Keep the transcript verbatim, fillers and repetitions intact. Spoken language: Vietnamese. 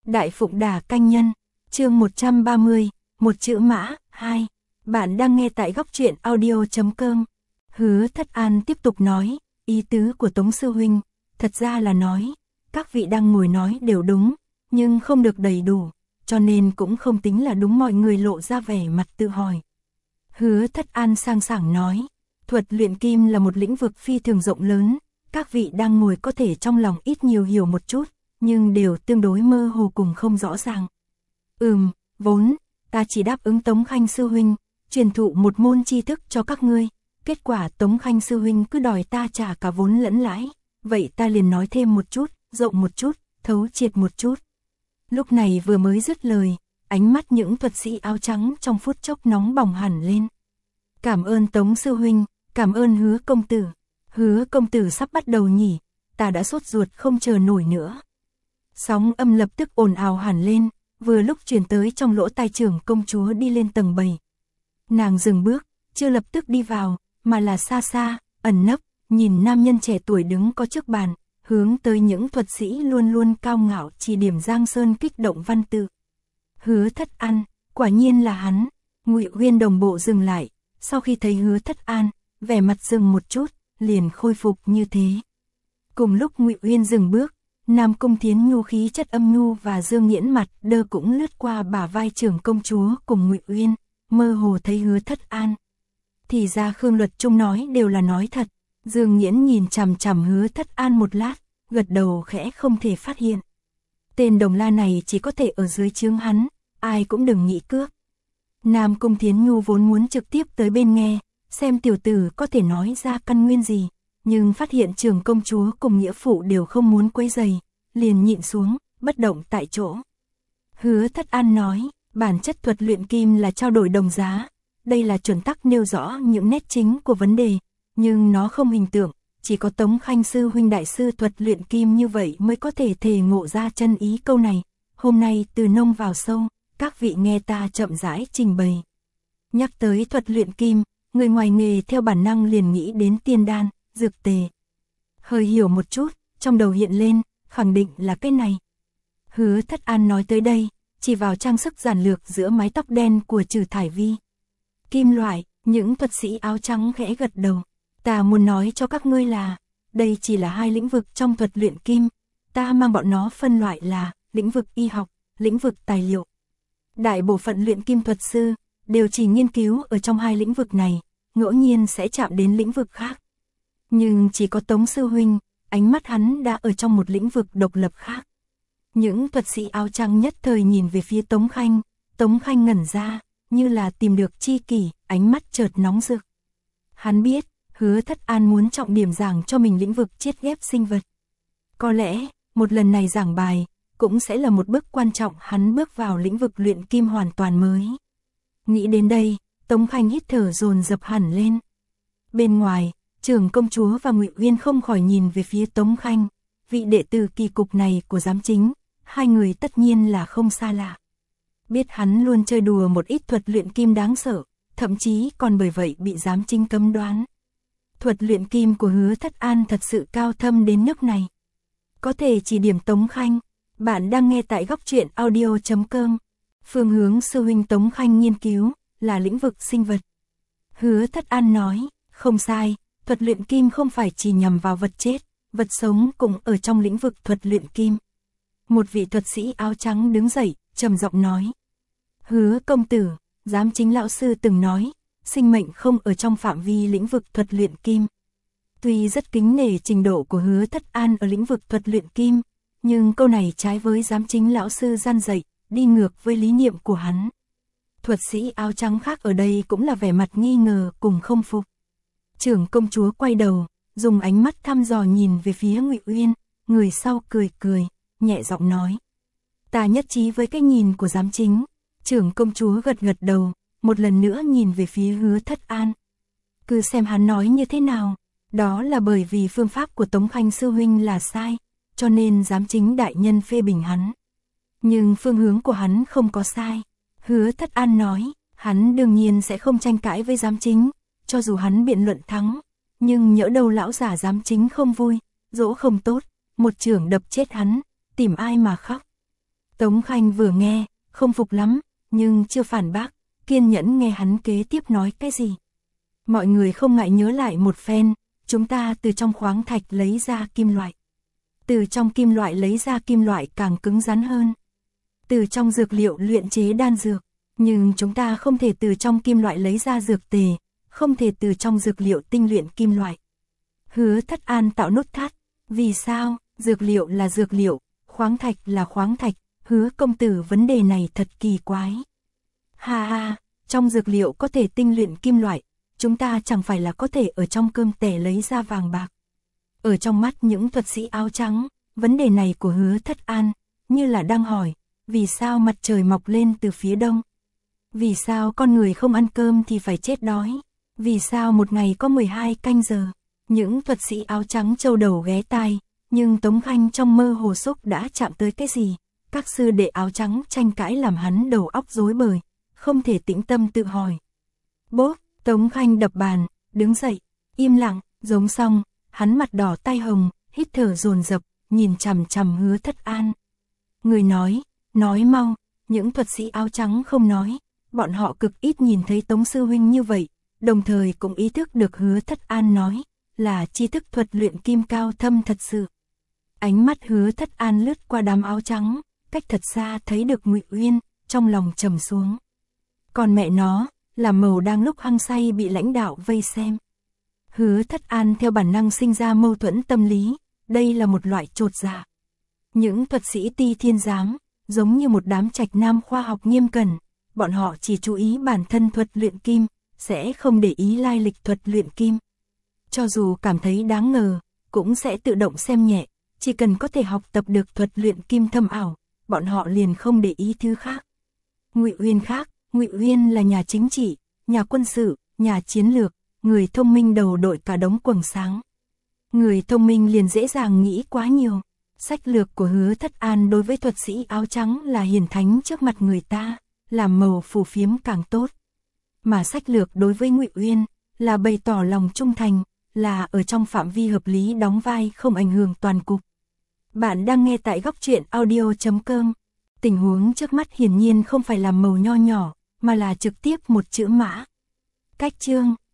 Đại Phụng Đà Canh Nhân, chương một trăm ba mươi, một chữ mã, hai. Bạn đang nghe tại góc truyện audio chấm com. Hứa Thất An tiếp tục nói, ý tứ của Tống sư huynh, thật ra là nói, các vị đang ngồi nói đều đúng, nhưng không được đầy đủ, cho nên cũng không tính là đúng. Mọi người lộ ra vẻ mặt tự hỏi. Hứa Thất An sang sảng nói, thuật luyện kim là một lĩnh vực phi thường rộng lớn, các vị đang ngồi có thể trong lòng ít nhiều hiểu một chút, nhưng đều tương đối mơ hồ cùng không rõ ràng. Ừm, vốn, ta chỉ đáp ứng Tống Khanh sư huynh, truyền thụ một môn tri thức cho các ngươi, kết quả Tống Khanh sư huynh cứ đòi ta trả cả vốn lẫn lãi, vậy ta liền nói thêm một chút, rộng một chút, thấu triệt một chút. Lúc này vừa mới dứt lời, ánh mắt những thuật sĩ áo trắng trong phút chốc nóng bỏng hẳn lên. Cảm ơn Tống sư huynh, cảm ơn Hứa công tử. Hứa công tử sắp bắt đầu nhỉ, ta đã sốt ruột không chờ nổi nữa. Sóng âm lập tức ồn ào hẳn lên, vừa lúc truyền tới trong lỗ tai trưởng công chúa đi lên tầng bảy. Nàng dừng bước, chưa lập tức đi vào, mà là xa xa, ẩn nấp, nhìn nam nhân trẻ tuổi đứng có trước bàn, hướng tới những thuật sĩ luôn luôn cao ngạo chỉ điểm Giang Sơn kích động văn tự. Hứa Thất An, quả nhiên là hắn. Ngụy Uyên đồng bộ dừng lại, sau khi thấy Hứa Thất An, vẻ mặt dừng một chút, liền khôi phục như thế. Cùng lúc Ngụy Uyên dừng bước, Nam Cung Thiến Nhu khí chất âm nhu và Dương Nghiễn mặt đơ cũng lướt qua bả vai trưởng công chúa cùng Ngụy Uyên, mơ hồ thấy Hứa Thất An. Thì ra Khương Luật Trung nói đều là nói thật. Dương Nghiễn nhìn chằm chằm Hứa Thất An một lát, gật đầu khẽ không thể phát hiện. Tên đồng la này chỉ có thể ở dưới trướng hắn, ai cũng đừng nghĩ cướp. Nam Cung Thiến Nhu vốn muốn trực tiếp tới bên nghe, xem tiểu tử có thể nói ra căn nguyên gì, nhưng phát hiện trưởng công chúa cùng nghĩa phụ đều không muốn quấy rầy, liền nhịn xuống, bất động tại chỗ. Hứa Thất An nói, bản chất thuật luyện kim là trao đổi đồng giá, đây là chuẩn tắc nêu rõ những nét chính của vấn đề, nhưng nó không hình tượng, chỉ có Tống Khanh sư huynh đại sư thuật luyện kim như vậy mới có thể thể ngộ ra chân ý câu này. Hôm nay từ nông vào sâu, các vị nghe ta chậm rãi trình bày. Nhắc tới thuật luyện kim, người ngoài nghề theo bản năng liền nghĩ đến tiên đan, dược tề. Hơi hiểu một chút, trong đầu hiện lên, khẳng định là cái này. Hứa Thất An nói tới đây, chỉ vào trang sức giản lược giữa mái tóc đen của Trừ Thải Vi. Kim loại, những thuật sĩ áo trắng khẽ gật đầu. Ta muốn nói cho các ngươi là, đây chỉ là hai lĩnh vực trong thuật luyện kim, ta mang bọn nó phân loại là lĩnh vực y học, lĩnh vực tài liệu. Đại bộ phận luyện kim thuật sư đều chỉ nghiên cứu ở trong hai lĩnh vực này, ngẫu nhiên sẽ chạm đến lĩnh vực khác. Nhưng chỉ có Tống sư huynh, ánh mắt hắn đã ở trong một lĩnh vực độc lập khác. Những thuật sĩ áo trắng nhất thời nhìn về phía Tống Khanh, Tống Khanh ngẩn ra, như là tìm được chi kỷ, ánh mắt chợt nóng rực. Hắn biết, Hứa Thất An muốn trọng điểm giảng cho mình lĩnh vực chiết ghép sinh vật. Có lẽ, một lần này giảng bài, cũng sẽ là một bước quan trọng hắn bước vào lĩnh vực luyện kim hoàn toàn mới. Nghĩ đến đây, Tống Khanh hít thở dồn dập hẳn lên. Bên ngoài, trưởng công chúa và Ngụy Uyên không khỏi nhìn về phía Tống Khanh, vị đệ tử kỳ cục này của giám chính, hai người tất nhiên là không xa lạ. Biết hắn luôn chơi đùa một ít thuật luyện kim đáng sợ, thậm chí còn bởi vậy bị giám chính cấm đoán. Thuật luyện kim của Hứa Thất An thật sự cao thâm đến nước này. Có thể chỉ điểm Tống Khanh. Bạn đang nghe tại góc truyện audio chấm com. Phương hướng sư huynh Tống Khanh nghiên cứu là lĩnh vực sinh vật. Hứa Thất An nói, không sai, thuật luyện kim không phải chỉ nhằm vào vật chết, vật sống cũng ở trong lĩnh vực thuật luyện kim. Một vị thuật sĩ áo trắng đứng dậy, trầm giọng nói. Hứa công tử, giám chính lão sư từng nói, sinh mệnh không ở trong phạm vi lĩnh vực thuật luyện kim. Tuy rất kính nể trình độ của Hứa Thất An ở lĩnh vực thuật luyện kim, nhưng câu này trái với giám chính lão sư gian dạy, đi ngược với lý niệm của hắn. Thuật sĩ áo trắng khác ở đây cũng là vẻ mặt nghi ngờ cùng không phục. Trưởng công chúa quay đầu, dùng ánh mắt thăm dò nhìn về phía Ngụy Uyên, người sau cười cười, nhẹ giọng nói. Ta nhất trí với cái nhìn của giám chính. Trưởng công chúa gật gật đầu, một lần nữa nhìn về phía Hứa Thất An. Cứ xem hắn nói như thế nào, đó là bởi vì phương pháp của Tống Khanh sư huynh là sai, cho nên giám chính đại nhân phê bình hắn. Nhưng phương hướng của hắn không có sai. Hứa Thất An nói, hắn đương nhiên sẽ không tranh cãi với giám chính, cho dù hắn biện luận thắng, nhưng nhỡ đâu lão giả giám chính không vui, dỗ không tốt, một chưởng đập chết hắn, tìm ai mà khóc. Tống Khanh vừa nghe, không phục lắm, nhưng chưa phản bác, kiên nhẫn nghe hắn kế tiếp nói cái gì. Mọi người không ngại nhớ lại một phen, chúng ta từ trong khoáng thạch lấy ra kim loại. Từ trong kim loại lấy ra kim loại càng cứng rắn hơn. Từ trong dược liệu luyện chế đan dược, nhưng chúng ta không thể từ trong kim loại lấy ra dược tề, không thể từ trong dược liệu tinh luyện kim loại. Hứa Thất An tạo nốt thắt, vì sao, dược liệu là dược liệu, khoáng thạch là khoáng thạch, Hứa công tử vấn đề này thật kỳ quái. Ha ha, trong dược liệu có thể tinh luyện kim loại, chúng ta chẳng phải là có thể ở trong cơm tẻ lấy ra vàng bạc. Ở trong mắt những thuật sĩ áo trắng, vấn đề này của Hứa Thất An, như là đang hỏi, vì sao mặt trời mọc lên từ phía đông? Vì sao con người không ăn cơm thì phải chết đói? Vì sao một ngày có mười hai canh giờ? Những thuật sĩ áo trắng châu đầu ghé tai, nhưng Tống Khanh trong mơ hồ xúc đã chạm tới cái gì? Các sư đệ áo trắng tranh cãi làm hắn đầu óc rối bời, không thể tĩnh tâm tự hỏi. Bốp, Tống Khanh đập bàn, đứng dậy, im lặng, giống xong, hắn mặt đỏ tai hồng, hít thở dồn dập, nhìn chằm chằm Hứa Thất An. Người nói, nói mau, những thuật sĩ áo trắng không nói, bọn họ cực ít nhìn thấy Tống sư huynh như vậy, đồng thời cũng ý thức được Hứa Thất An nói, là tri thức thuật luyện kim cao thâm thật sự. Ánh mắt Hứa Thất An lướt qua đám áo trắng, cách thật xa thấy được Ngụy Uyên, trong lòng trầm xuống. Còn mẹ nó, là màu đang lúc hăng say bị lãnh đạo vây xem. Hứa Thất An theo bản năng sinh ra mâu thuẫn tâm lý, đây là một loại chột dạ. Những thuật sĩ Ti Thiên Giám, giống như một đám trạch nam khoa học nghiêm cẩn, bọn họ chỉ chú ý bản thân thuật luyện kim, sẽ không để ý lai lịch thuật luyện kim. Cho dù cảm thấy đáng ngờ, cũng sẽ tự động xem nhẹ, chỉ cần có thể học tập được thuật luyện kim thâm ảo, bọn họ liền không để ý thứ khác. Ngụy Uyên khác, Ngụy Uyên là nhà chính trị, nhà quân sự, nhà chiến lược, người thông minh đầu đội cả đống quầng sáng. Người thông minh liền dễ dàng nghĩ quá nhiều. Sách lược của Hứa Thất An đối với thuật sĩ áo trắng là hiền thánh trước mặt người ta, làm màu phù phiếm càng tốt. Mà sách lược đối với Ngụy Uyên là bày tỏ lòng trung thành, là ở trong phạm vi hợp lý đóng vai không ảnh hưởng toàn cục. Bạn đang nghe tại góc truyện audio chấm com. Tình huống trước mắt hiển nhiên không phải làm màu nho nhỏ, mà là trực tiếp một chữ mã. Cách chương